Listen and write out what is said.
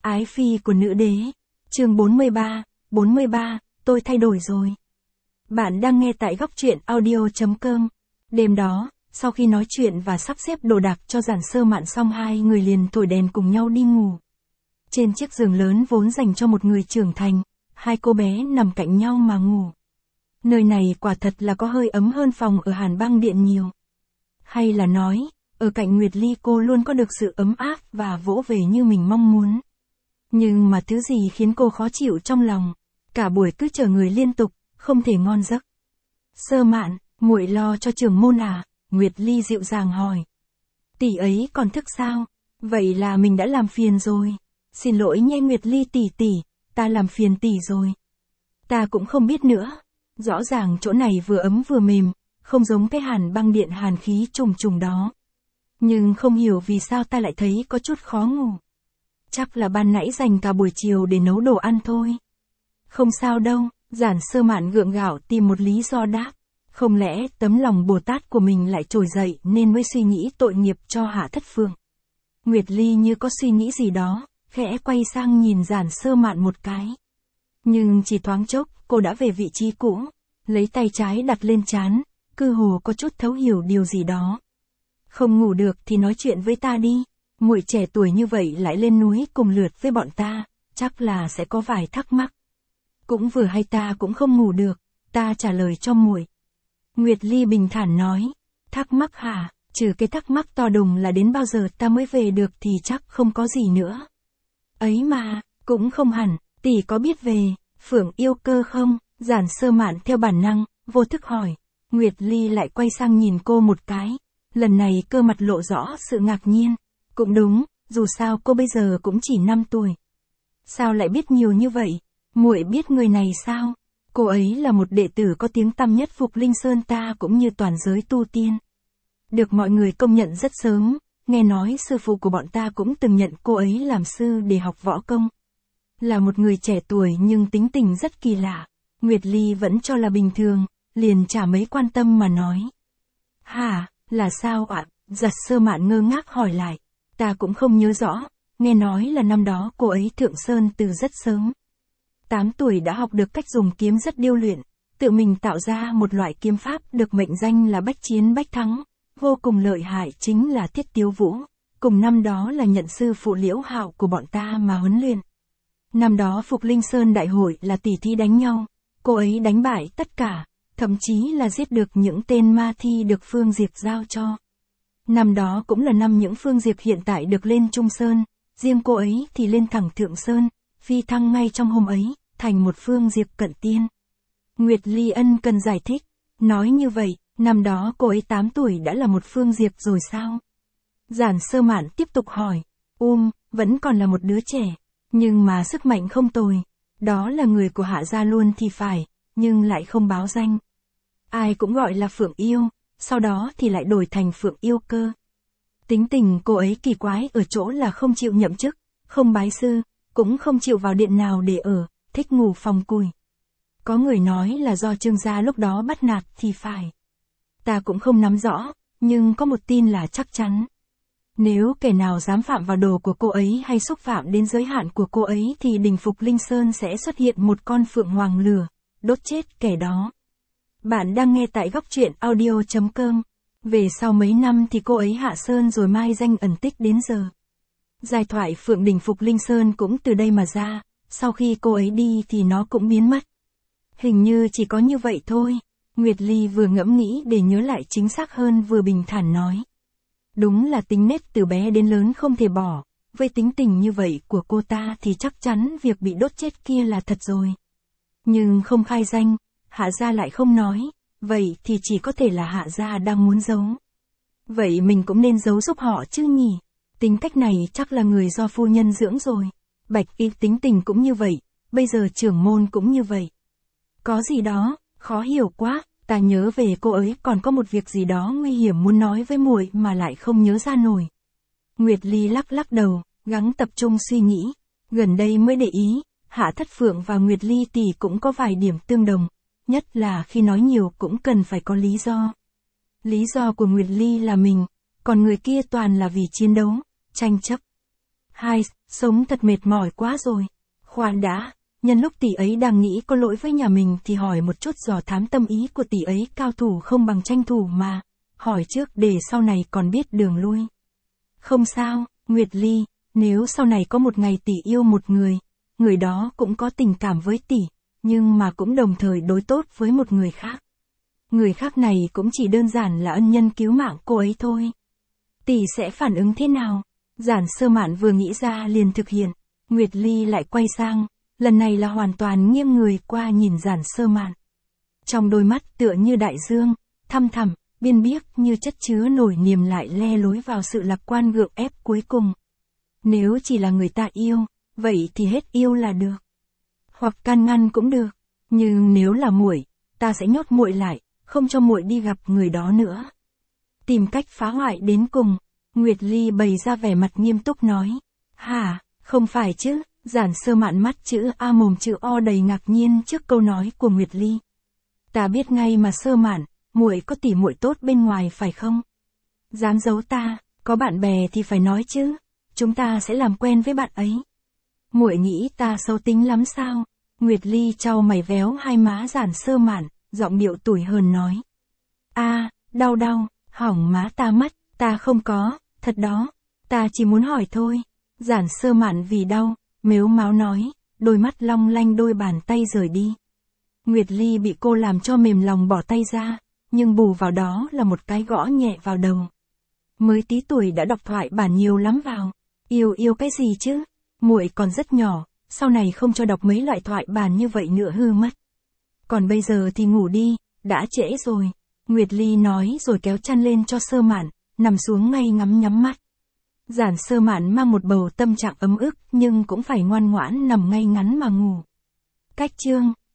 Ái phi của nữ đế. Chương 43, tôi thay đổi rồi. Bạn đang nghe tại góc truyện audio.com. Đêm đó, sau khi nói chuyện và sắp xếp đồ đạc cho Giản Sơ Mạn xong, hai người liền thổi đèn cùng nhau đi ngủ. Trên chiếc giường lớn vốn dành cho một người trưởng thành, hai cô bé nằm cạnh nhau mà ngủ. Nơi này quả thật là có hơi ấm hơn phòng ở Hàn Băng Điện nhiều. Hay là nói, ở cạnh Nguyệt Ly cô luôn có được sự ấm áp và vỗ về như mình mong muốn. Nhưng mà thứ gì khiến cô khó chịu trong lòng, cả buổi cứ chờ người liên tục, không thể ngon giấc. Sơ Mạn, muội lo cho trưởng môn à? Nguyệt Ly dịu dàng hỏi. Tỷ ấy còn thức sao? Vậy là mình đã làm phiền rồi. Xin lỗi nhé Nguyệt Ly tỷ, ta làm phiền tỷ rồi. Ta cũng không biết nữa. Rõ ràng chỗ này vừa ấm vừa mềm, không giống cái Hàn Băng Điện hàn khí trùng trùng đó. Nhưng không hiểu vì sao ta lại thấy có chút khó ngủ. Chắc là ban nãy dành cả buổi chiều để nấu đồ ăn thôi. Không sao đâu, Giản Sơ Mạn gượng gạo tìm một lý do đáp. Không lẽ tấm lòng Bồ Tát của mình lại trồi dậy nên mới suy nghĩ tội nghiệp cho Hạ Thất Phượng. Nguyệt Ly như có suy nghĩ gì đó, khẽ quay sang nhìn Giản Sơ Mạn một cái. Nhưng chỉ thoáng chốc, cô đã về vị trí cũ, lấy tay trái đặt lên trán, cơ hồ có chút thấu hiểu điều gì đó. Không ngủ được thì nói chuyện với ta đi, muội trẻ tuổi như vậy lại lên núi cùng lượt với bọn ta, chắc là sẽ có vài thắc mắc. Cũng vừa hay ta cũng không ngủ được, ta trả lời cho muội. Nguyệt Ly bình thản nói, thắc mắc hả? Trừ cái thắc mắc to đùng là đến bao giờ ta mới về được thì chắc không có gì nữa. Ấy mà, cũng không hẳn, tỷ có biết về Phượng Yêu Cơ không? Giản Sơ Mạn theo bản năng, vô thức hỏi. Nguyệt Ly lại quay sang nhìn cô một cái, lần này cơ mặt lộ rõ sự ngạc nhiên. Cũng đúng, dù sao cô bây giờ cũng chỉ 5 tuổi. Sao lại biết nhiều như vậy? Muội biết người này sao? Cô ấy là một đệ tử có tiếng tăm nhất Phục Linh Sơn ta cũng như toàn giới tu tiên. Được mọi người công nhận rất sớm, nghe nói sư phụ của bọn ta cũng từng nhận cô ấy làm sư để học võ công. Là một người trẻ tuổi nhưng tính tình rất kỳ lạ. Nguyệt Ly vẫn cho là bình thường, liền chả mấy quan tâm mà nói. Hả, là sao ạ? Giặt Sơ Mạn ngơ ngác hỏi lại. Ta cũng không nhớ rõ, nghe nói là năm đó cô ấy thượng sơn từ rất sớm. 8 tuổi đã học được cách dùng kiếm rất điêu luyện, tự mình tạo ra một loại kiếm pháp được mệnh danh là bách chiến bách thắng, vô cùng lợi hại chính là Thiết Tiếu Vũ, cùng năm đó là nhận sư phụ Liễu Hạo của bọn ta mà huấn luyện. Năm đó Phục Linh Sơn đại hội là tỉ thí đánh nhau, cô ấy đánh bại tất cả, thậm chí là giết được những tên ma thi được Phương Diệp giao cho. Năm đó cũng là năm những Phương Diệp hiện tại được lên Trung Sơn, riêng cô ấy thì lên thẳng Thượng Sơn, phi thăng ngay trong hôm ấy, thành một Phương Diệp cận tiên. Nguyệt Ly ân cần giải thích, nói như vậy, năm đó cô ấy 8 tuổi đã là một Phương Diệp rồi sao? Giản Sơ Mạn tiếp tục hỏi, vẫn còn là một đứa trẻ, nhưng mà sức mạnh không tồi, đó là người của Hạ gia luôn thì phải, nhưng lại không báo danh. Ai cũng gọi là Phượng Yêu, sau đó thì lại đổi thành Phượng Yêu Cơ. Tính tình cô ấy kỳ quái ở chỗ là không chịu nhậm chức, không bái sư, cũng không chịu vào điện nào để ở, thích ngủ phòng cùi. Có người nói là do Trương gia lúc đó bắt nạt thì phải. Ta cũng không nắm rõ, nhưng có một tin là chắc chắn. Nếu kẻ nào dám phạm vào đồ của cô ấy hay xúc phạm đến giới hạn của cô ấy thì đình Phục Linh Sơn sẽ xuất hiện một con phượng hoàng lửa, đốt chết kẻ đó. Bạn đang nghe tại góc truyện audio.com. Về sau mấy năm thì cô ấy hạ sơn rồi mai danh ẩn tích đến giờ. Giai thoại Phượng Đình Phục Linh Sơn cũng từ đây mà ra, sau khi cô ấy đi thì nó cũng biến mất. Hình như chỉ có như vậy thôi. Nguyệt Ly vừa ngẫm nghĩ để nhớ lại chính xác hơn vừa bình thản nói. Đúng là tính nết từ bé đến lớn không thể bỏ, với tính tình như vậy của cô ta thì chắc chắn việc bị đốt chết kia là thật rồi. Nhưng không khai danh, Hạ gia lại không nói, vậy thì chỉ có thể là Hạ gia đang muốn giấu. Vậy mình cũng nên giấu giúp họ chứ nhỉ? Tính cách này chắc là người do phu nhân dưỡng rồi. Bạch Y tính tình cũng như vậy, bây giờ trưởng môn cũng như vậy. Có gì đó, khó hiểu quá, ta nhớ về cô ấy còn có một việc gì đó nguy hiểm muốn nói với muội mà lại không nhớ ra nổi. Nguyệt Ly lắc đầu, gắng tập trung suy nghĩ, gần đây mới để ý, Hạ Thất Phượng và Nguyệt Ly tỷ cũng có vài điểm tương đồng, nhất là khi nói nhiều cũng cần phải có lý do. Lý do của Nguyệt Ly là mình, còn người kia toàn là vì chiến đấu, tranh chấp. Hai, sống thật mệt mỏi quá rồi. Khoan đã, nhân lúc tỷ ấy đang nghĩ có lỗi với nhà mình thì hỏi một chút dò thám tâm ý của tỷ ấy, cao thủ không bằng tranh thủ mà. Hỏi trước để sau này còn biết đường lui. Không sao, Nguyệt Ly, nếu sau này có một ngày tỷ yêu một người đó cũng có tình cảm với tỷ, nhưng mà cũng đồng thời đối tốt với một người khác. Người khác này cũng chỉ đơn giản là ân nhân cứu mạng cô ấy thôi. Tỷ sẽ phản ứng thế nào? Giản Sơ Mạn vừa nghĩ ra liền thực hiện. Nguyệt Ly lại quay sang, lần này là hoàn toàn nghiêng người qua nhìn Giản Sơ Mạn. Trong đôi mắt tựa như đại dương, thăm thẳm, biên biếc như chất chứa nổi niềm lại le lối vào sự lạc quan gượng ép cuối cùng. Nếu chỉ là người ta yêu, vậy thì hết yêu là được. Hoặc can ngăn cũng được, nhưng nếu là muội, ta sẽ nhốt muội lại, không cho muội đi gặp người đó nữa. Tìm cách phá hoại đến cùng, Nguyệt Ly bày ra vẻ mặt nghiêm túc nói. Hả, không phải chứ? Giản Sơ Mạn mắt chữ A mồm chữ O đầy ngạc nhiên trước câu nói của Nguyệt Ly. Ta biết ngay mà Sơ Mạn, muội có tỉ muội tốt bên ngoài phải không? Dám giấu ta, có bạn bè thì phải nói chứ, chúng ta sẽ làm quen với bạn ấy. Muội nghĩ ta xấu tính lắm sao? Nguyệt Ly chau mày véo hai má Giản Sơ Mạn, giọng điệu tủi hờn nói. Đau, hỏng má ta mất, ta không có, thật đó, ta chỉ muốn hỏi thôi. Giản Sơ Mạn vì đau, mếu máo nói, đôi mắt long lanh đôi bàn tay rời đi. Nguyệt Ly bị cô làm cho mềm lòng bỏ tay ra, nhưng bù vào đó là một cái gõ nhẹ vào đầu. Mới tí tuổi đã đọc thoại bản nhiều lắm vào. Yêu cái gì chứ? Muội còn rất nhỏ, sau này không cho đọc mấy loại thoại bản như vậy nữa hư mất. Còn bây giờ thì ngủ đi, đã trễ rồi. Nguyệt Ly nói rồi kéo chăn lên cho Sơ Mạn, nằm xuống ngay nhắm mắt. Giản Sơ Mạn mang một bầu tâm trạng ấm ức nhưng cũng phải ngoan ngoãn nằm ngay ngắn mà ngủ. Cách chương